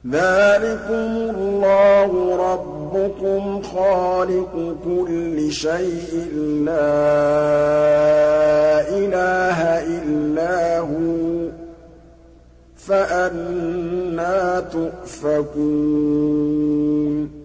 ذَٰلِكُمُ اللَّهُ رَبُّكُمْ خَالِقُ كُلِّ شَيْءٍ لَّا إِلَٰهَ إِلَّا هُوَ ۖ فَأَنَّىٰ تُؤْفَكُونَ